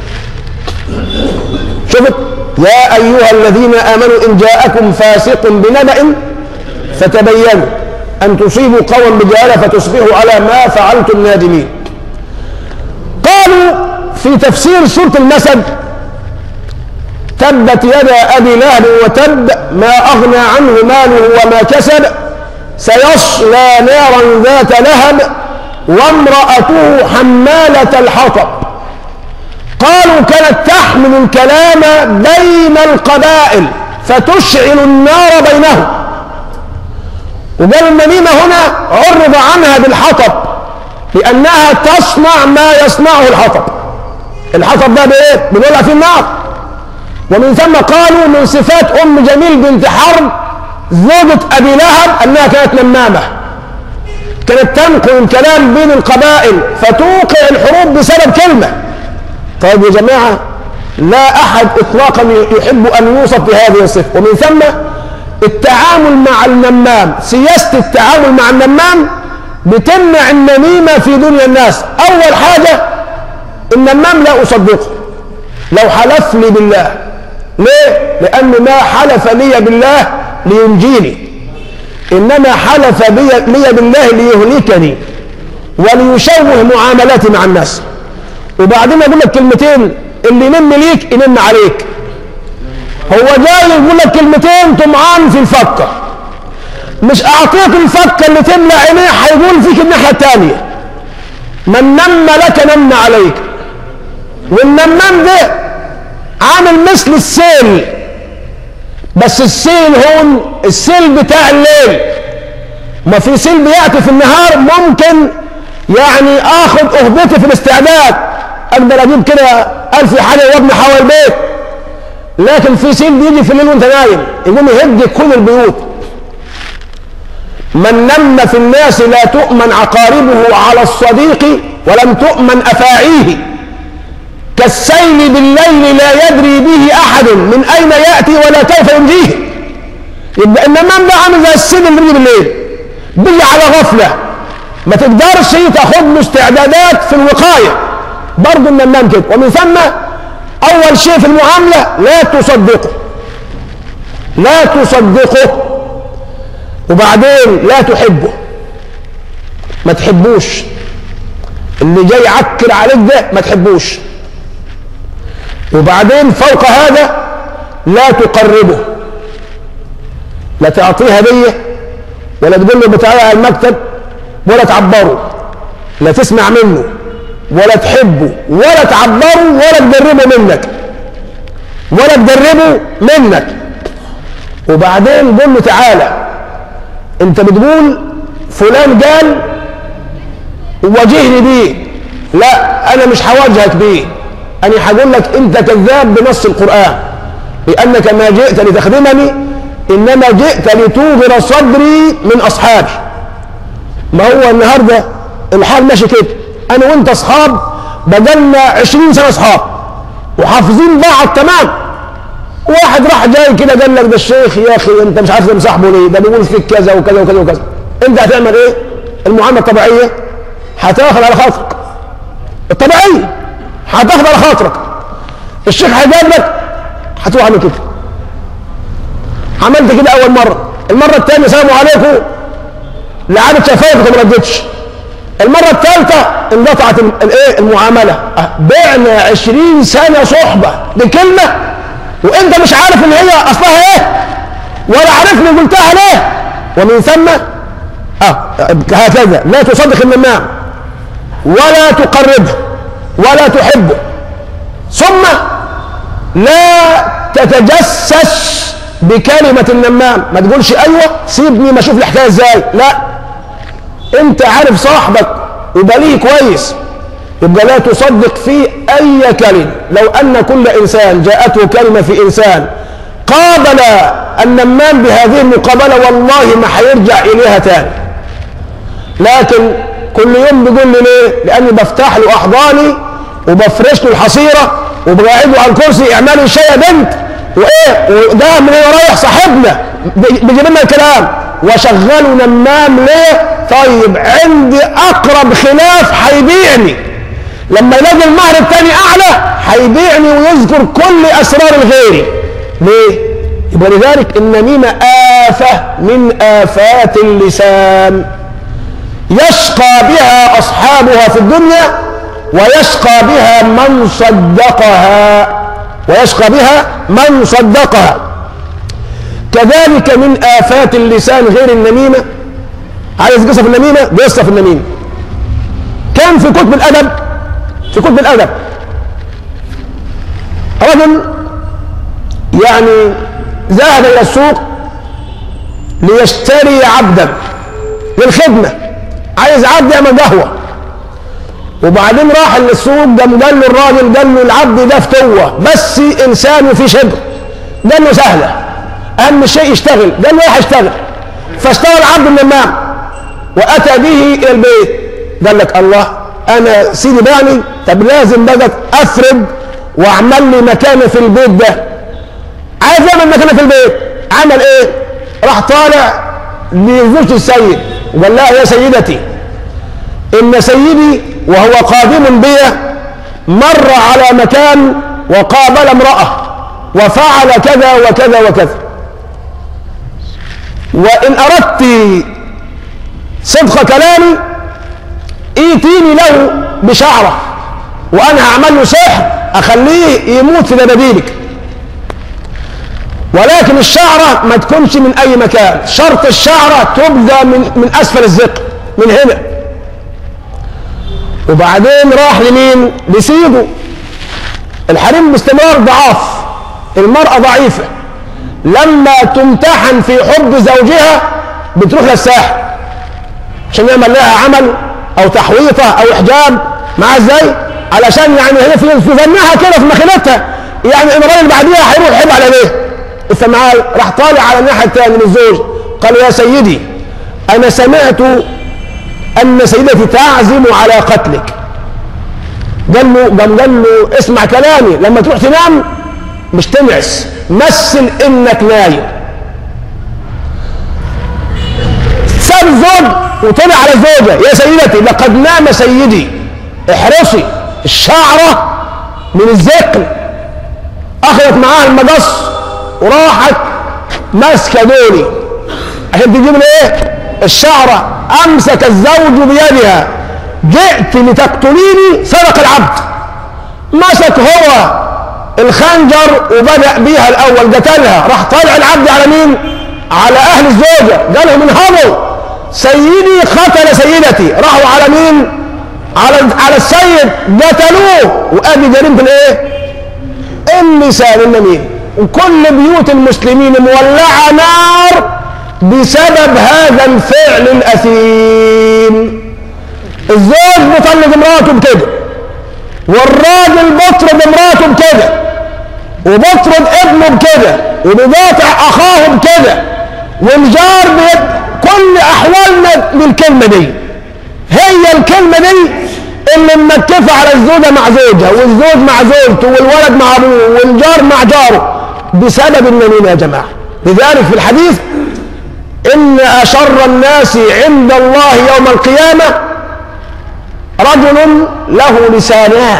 شوفت: يا أيها الذين آمنوا إن جاءكم فاسق بنبأ فتبينوا أن تصيبوا قوما بجهالة فتصبحوا على ما فعلتم نادمين. قالوا في تفسير سورة المسد: تبت يدا أبي لهب وتب ما أغنى عنه ماله وما كسب سيصلى نارا ذات لهب وامرأته حمالة الحطب. قالوا كانت تحمل الكلام بين القبائل فتشعل النار بينهم. وقال النميمة هنا عرض عنها بالحطب لأنها تصنع ما يصنعه الحطب. الحطب ده بإيه؟ بنولع فيه النار. ومن ثم قالوا من صفات أم جميل بنت حرب زوجة أبي لهب أنها كانت نمامة، كانت تنقل الكلام بين القبائل فتوقع الحروب بسبب كلمة. طيب يا جماعة، لا أحد إطلاقا يحب أن يوصف بهذه الصفة. ومن ثم التعامل مع النمام، سياسة التعامل مع النمام بتمنع النميمة في دنيا الناس. أول حاجة النمام لا أصدقه لو حلف لي بالله. ليه؟ لأنه ما حلف لي بالله لينجيني، إنما حلف بي لي بالله ليهلكني وليشوه معاملاتي مع الناس. وبعدين أقول لك كلمتين، اللي ينم ليك ينم عليك. هو جاي يقول لك كلمتين طمعان في الفكة، مش أعطيك الفكة اللي تملى عينيه هيقول فيك الناحية الثانية. من نم لك نم عليك. والنمام ده عامل مثل السيل، بس السيل هون السيل بتاع الليل. ما في سيل بيأتي في النهار ممكن يعني اخد اهبتي في الاستعداد، اقدر اجيب كده الف حاجه وابني حول البيت. لكن في سيل بيجي في الليل وانت نايم يقوم يهد كل البيوت. من نم في الناس لا تؤمن عقاربه على الصديق ولم تؤمن افاعيه، كالسيل بالليل لا يدري به احد من اين ياتي ولا كيف ينجيه. يبقى النمام ده عامل زي السيل اللي بيجي بالليل، بيجي على غفله ما تقدرش تاخد له استعدادات في الوقايه. برضه النمام كده. ومن ثم اول شيء في المعامله لا تصدقه، لا تصدقه. وبعدين لا تحبه، ما تحبوش. اللي جاي يعكر عليك ده ما تحبوش. وبعدين فوق هذا لا تقربه، لا تعطيه هديه ولا تقول له بتعالى على المكتب ولا تعبره، لا تسمع منه ولا تحبه ولا تعبره ولا تدربه منك ولا تدربه منك. وبعدين قول له تعالى انت بتقول فلان قال واجهني بيه، لا انا مش هواجهك بيه، انا هقول لك انت كذاب بنص القرآن، لانك ما جئت لتخدمني انما جئت لتوغر صدري من اصحابي. ما هو النهارده الحال ماشي كده، انا وانت اصحاب بقالنا عشرين سنه اصحاب وحافظين بعض تمام، واحد راح جاي كده قال لك ده الشيخ يا اخي انت مش عارف مصاحبه ليه، ده بيقول فيك كذا وكذا وكذا وكذا، انت هتعمل ايه؟ المعامله الطبيعيه هتاخد على خاطرك، الطبيعيه هتاخد على خاطرك. الشيخ هيجادلك هتروح عامل كده، عملت كده اول مره، المره الثانيه سلام عليكم لعبت شفايفك وما ردتش، المره الثالثه انقطعت الايه المعامله. بعنا عشرين سنه صحبه بكلمه وانت مش عارف ان هي اصلها ايه ولا عارفني قلتها ليه. ومن ثم اه هكذا لا تصدق النمام ولا تقربه ولا تحبه، ثم لا تتجسس بكلمة النمام، ما تقولش ايوه سيبني ما اشوف الحكايه ازاي، لا انت عارف صاحبك يبقى ليه كويس، يبقى لا تصدق فيه اي كلمه. لو ان كل انسان جاءته كلمه في انسان قابل النمام بهذه المقابله والله ما هيرجع اليها تاني. لكن كل يوم بيقول لي ليه؟ لاني بفتح له احضاني وبفرش له الحصيره وبقعده على الكرسي اعملي شاي يا بنت وايه وده من رايح صاحبنا بيجيب لنا الكلام وشغله نمام ليه؟ طيب عندي اقرب خلاف هيبيعني، لما يلاقي المهر الثاني اعلى هيبيعني ويذكر كل اسرار الغير. ليه؟ يبقى لذلك النميمه آفة من آفات اللسان يشقى بها اصحابها في الدنيا ويشقى بها من صدقها ويشقى بها من صدقها. كذلك من آفات اللسان غير النميمة، عايز قصة في النميمة؟ قصة في النميمة كان في كتب الأدب، في كتب الأدب رجل يعني ذهب إلى السوق ليشتري عبدا للخدمة، عايز عبد يعمل قهوة، وبعدين راح للسوق قام قال له الراجل قال له العبد ده فتوة بس إنسان وفي شبر، قال له سهلة أهم شيء يشتغل، قال له راح يشتغل، فاشتغل عبد النمام وأتى به إلى البيت. قال لك الله أنا سيدي باني، طب لازم بقى أفرد وأعمل لي مكانة في البيت ده، عايز يعمل مكانة في البيت، عمل إيه؟ راح طالع لزوجة السيد وقال لها يا سيدتي إن سيدي وهو قادم بي مر على مكان وقابل امرأة وفعل كذا وكذا وكذا، وإن أردت صدق كلامي ائتيني له بشعرة وأنا هعمل له سحر أخليه يموت في دبابيلك، ولكن الشعرة ما تكونش من أي مكان، شرط الشعرة تبدأ من, من أسفل الذقن من هنا. وبعدين راح لمين؟ لسيده. الحريم باستمرار ضعاف، المرأة ضعيفة لما تمتحن في حب زوجها بتروح للساحر عشان يعمل لها عمل او تحويطه او احجاب معاه ازاي؟ علشان يعني هي في ظنها كده في مخيلتها يعني ان الراجل بعديها هيروح يحب على ليه؟ فمعاه راح طالع على الناحيه الثانيه من الزوج قال يا سيدي انا سمعت ان سيدتي تعزم على قتلك. قال له قام قال له اسمع كلامي، لما تروح تنام مش تنعس، مثل انك نايم. ساب الزوج وطلع على الزوجه يا سيدتي لقد نام سيدي احرصي، الشعره من الذقن. اخذت معاها المقص وراحت ماسكه دولي عشان تجيب له ايه؟ الشعره. امسك الزوج بيدها جئت لتقتليني، سرق العبد، مسك هو الخنجر وبدأ بيها الاول قتلها، راح طالع العبد على مين؟ على اهل الزوجه، قال لهم انهضوا سيدي قتل سيدتي، راحوا على مين؟ على على السيد قتلوه. وادي جريمه الايه؟ اللسان النميم. وكل بيوت المسلمين مولعه نار بسبب هذا الفعل الاثيم. الزوج بيطلق مراته بكده، والراجل بيطرد مراته بكده، وبيطرد ابنه بكده، وبيقاطع اخاه بكده، والجار بيد. كل احوالنا بالكلمه دي، هي الكلمه دي اللي منكفه على الزوجه مع زوجها، والزوج مع زوجته، والولد مع ابوه، والجار مع جاره. بسبب النميمة يا جماعة. لذلك في الحديث إن أشر الناس عند الله يوم القيامة رجل له لسانان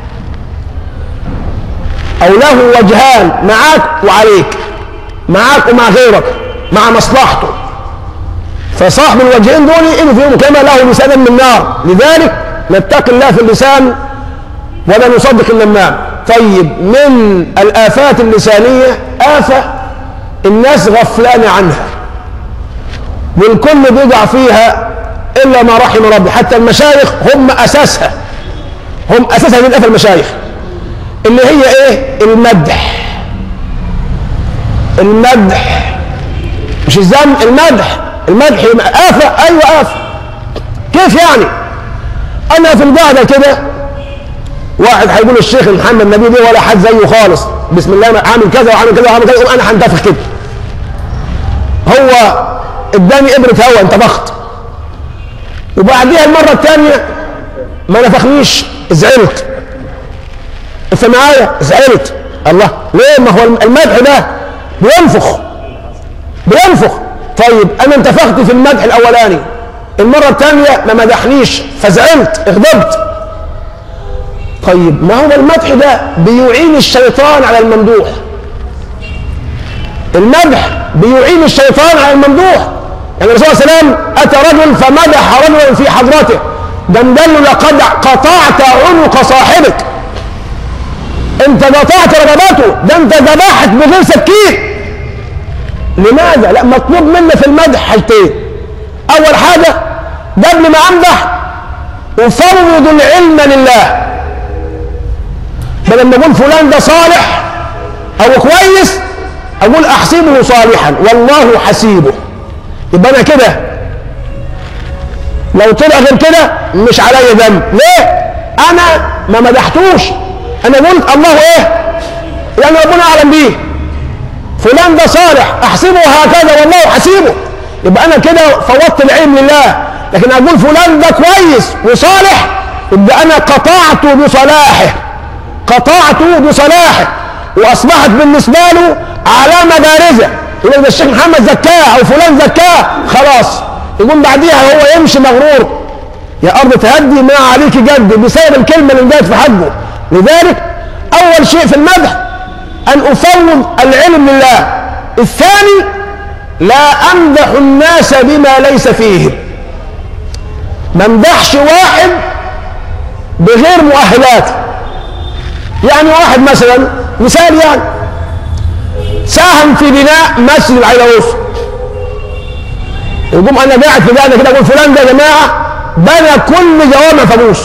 أو له وجهان، معاك وعليك، معاك ومع غيرك، مع مصلحته. فصاحب الوجهين دول إن فيهم كما له لسان من نار. لذلك نتقي الله في اللسان ولا نصدق النمام. طيب، من الآفات اللسانية آفة الناس غفلان عنها والكل بيقع فيها إلا ما رحم ربي. حتى المشايخ هم أساسها، هم أساسها من آفة المشايخ اللي هي إيه؟ المدح. المدح مش الذم، المدح. المدح آفة. أيوة آفة. كيف يعني؟ أنا في القعدة كده واحد هيقول الشيخ محمد نبيه ده ولا حد زيه خالص، بسم الله عامل كذا وعامل كذا وعامل كذا، انا هنتفخ كده. هو اداني ابره هوا انتفخت، وبعديها المره الثانيه ما نفخنيش، زعلت. انت معايا؟ زعلت. الله، ليه؟ ما هو المدح ده بينفخ بينفخ. طيب انا انتفخت في المدح الاولاني، المره الثانيه ما مدحنيش فزعلت اغضبت. طيب ما هو المدح ده بيعين الشيطان على الممدوح. المدح بيعين الشيطان على الممدوح. يعني الرسول صلى الله عليه وسلم اتى رجل فمدح رجلا في حضرته، قام قال له لقد قطعت عنق صاحبك، انت قطعت رقبته، ده انت ذبحت بغير سكين. لماذا؟ لا، مطلوب منا في المدح حاجتين. اول حاجه قبل ما امدح افوض العلم لله، بدل ما اقول فلان ده صالح او كويس اقول احسبه صالحا والله حسيبه. يبقى انا كده لو طلع غير كده مش عليا ذنب. ليه؟ انا ما مدحتوش، انا قلت الله ايه؟ يعني ربنا اعلم بيه، فلان ده صالح احسبه هكذا والله حسيبه. يبقى انا كده فوضت العلم لله. لكن اقول فلان ده كويس وصالح يبقى انا قطعت بصلاحه، قطعت بصلاحه واصبحت بالنسبه له علامه بارزه. يقول ده الشيخ محمد زكاه او فلان زكاه، خلاص يقوم بعديها هو يمشي مغرور. يا ارض تهدي ما عليك جد بسبب الكلمه اللي جت في حقه. لذلك اول شيء في المدح ان افوض العلم لله. الثاني لا امدح الناس بما ليس فيهم. ما امدحش واحد بغير مؤهلاته. يعني واحد مثلا مثال يعني ساهم في بناء مسجد العيلوس، يقوم انا قاعد في قاعده كده اقول فلان ده يا جماعه بنى كل جوامع فابوس،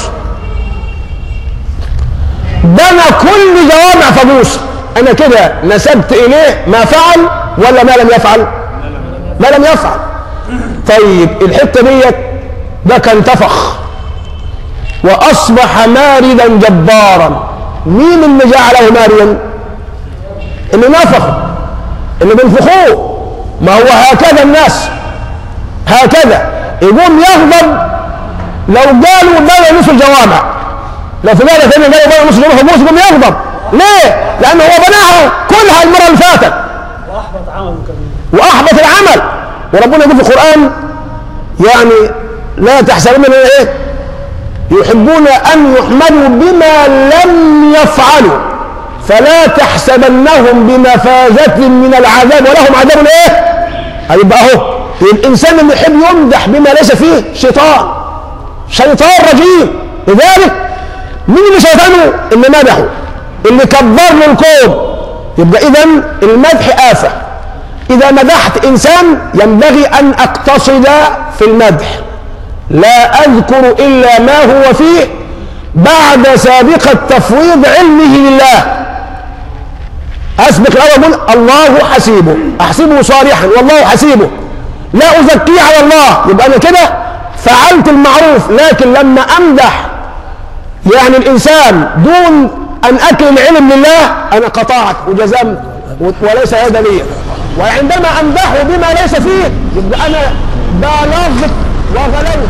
بنى كل جوامع فابوس. انا كده نسبت اليه ما فعل ولا ما لم يفعل؟ ما لم يفعل. طيب الحته ديت ده كان تفخ واصبح ماردا جبارا. مين اللي جعله ماريا؟ اللي نفخ، اللي بينفخوه. ما هو هكذا الناس، هكذا يقوم يغضب لو قالوا بنى نص الجوامع، لو في قاعده ثانيه قالوا بنى نص الجوامع فابوس يقوم يغضب. ليه؟ لانه هو بناها كلها المره اللي فاتت واحبط عمله كمان، واحبط العمل. وربنا يقول في القران يعني لا تحسبن ايه؟ يحبون ان يحمدوا بما لم يفعلوا فلا تحسبنهم بمفازة من العذاب ولهم عذاب ايه؟ هيبقى اهو الانسان اللي يحب يمدح بما ليس فيه شيطان، شيطان رجيم. لذلك مين اللي شيطانه؟ اللي مدحه، اللي كبر له الكون. يبقى اذا المدح آفة. اذا مدحت انسان ينبغي ان اقتصد في المدح، لا اذكر الا ما هو فيه بعد سابقة تفويض علمه لله. اسبق الاول اقول الله حسيبه، احسبه صالحا والله حسيبه، لا ازكيه على الله. يبقى انا كده فعلت المعروف. لكن لما امدح يعني الانسان دون ان اكل العلم لله انا قطعت وجزمت وليس هذا لي. وعندما امدحه بما ليس فيه يبقى انا بالغت وغلوت.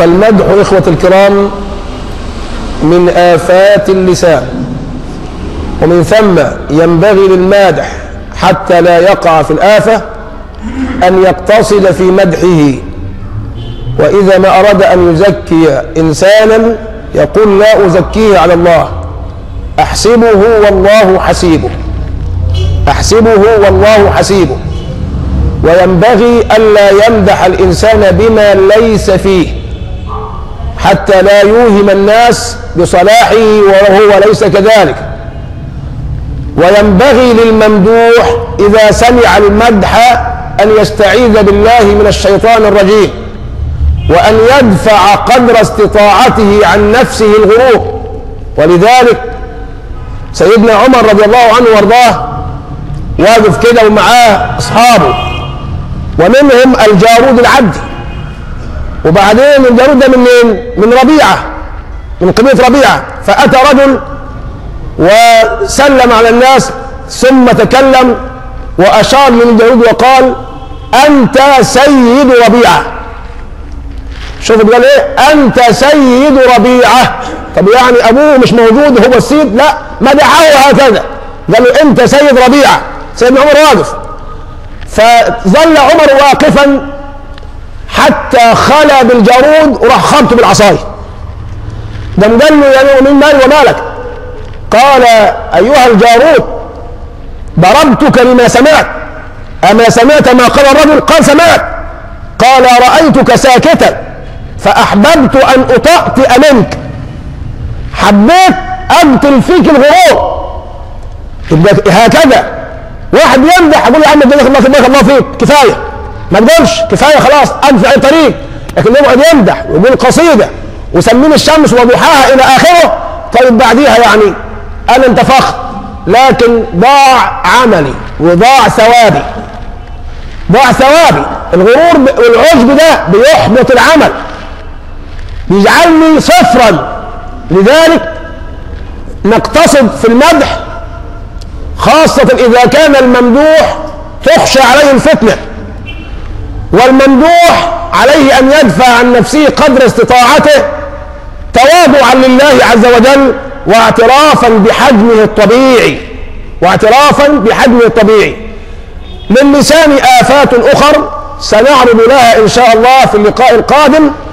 فالمدح اخوة الكرام من آفات اللسان. ومن ثم ينبغي للمادح حتى لا يقع في الآفة أن يقتصد في مدحه، وإذا ما أراد أن يزكي إنسانا يقول لا أزكيه على الله، أحسبه والله حسيبه، أحسبه والله حسيبه. وينبغي ألا يمدح الإنسان بما ليس فيه حتى لا يوهم الناس بصلاحه وهو ليس كذلك. وينبغي للممدوح إذا سمع المدح أن يستعيذ بالله من الشيطان الرجيم، وأن يدفع قدر استطاعته عن نفسه الغرور. ولذلك سيدنا عمر رضي الله عنه وارضاه واقف كده ومعاه أصحابه، ومنهم الجارود العبدي، وبعدين الجارود ده منين؟ من ربيعة، من قبيلة ربيعة. فأتى رجل وسلم على الناس ثم تكلم وأشار للجارود وقال أنت سيد ربيعة. شوفوا قال ايه؟ أنت سيد ربيعة. طب يعني أبوه مش موجود هو السيد؟ لا، مدحه هكذا، قال له أنت سيد ربيعة. سيدنا عمر واقف، فظل عمر واقفا حتى خلى بالجارود وراح خبطه بالعصاية. قام قال له يا من مالي ومالك؟ قال أيها الجارود ضربتك لما سمعت، أما سمعت ما قال الرجل؟ قال سمعت. قال رأيتك ساكتا فأحببت أن أطأطئ منك، حبيت أقتل فيك الغرور. يبقى هكذا واحد يمدح يقول يا عم جزاك الله جزاك الله فيك، كفايه، ما تقولش كفايه خلاص انفع الطريق، لكن يقعد يمدح ويقول قصيده وسمين الشمس وضحاها الى اخره. طيب بعديها يعني انا انتفخت، لكن ضاع عملي وضاع ثوابي، ضاع ثوابي. الغرور والعجب ده بيحبط العمل، بيجعلني صفرا. لذلك نقتصد في المدح، خاصة إذا كان الممدوح تخشى عليه الفتنة، والممدوح عليه أن يدفع عن نفسه قدر استطاعته تواضعا لله عز وجل، واعترافا بحجمه الطبيعي، واعترافا بحجمه الطبيعي. للسان آفات أخر سنعرض لها إن شاء الله في اللقاء القادم.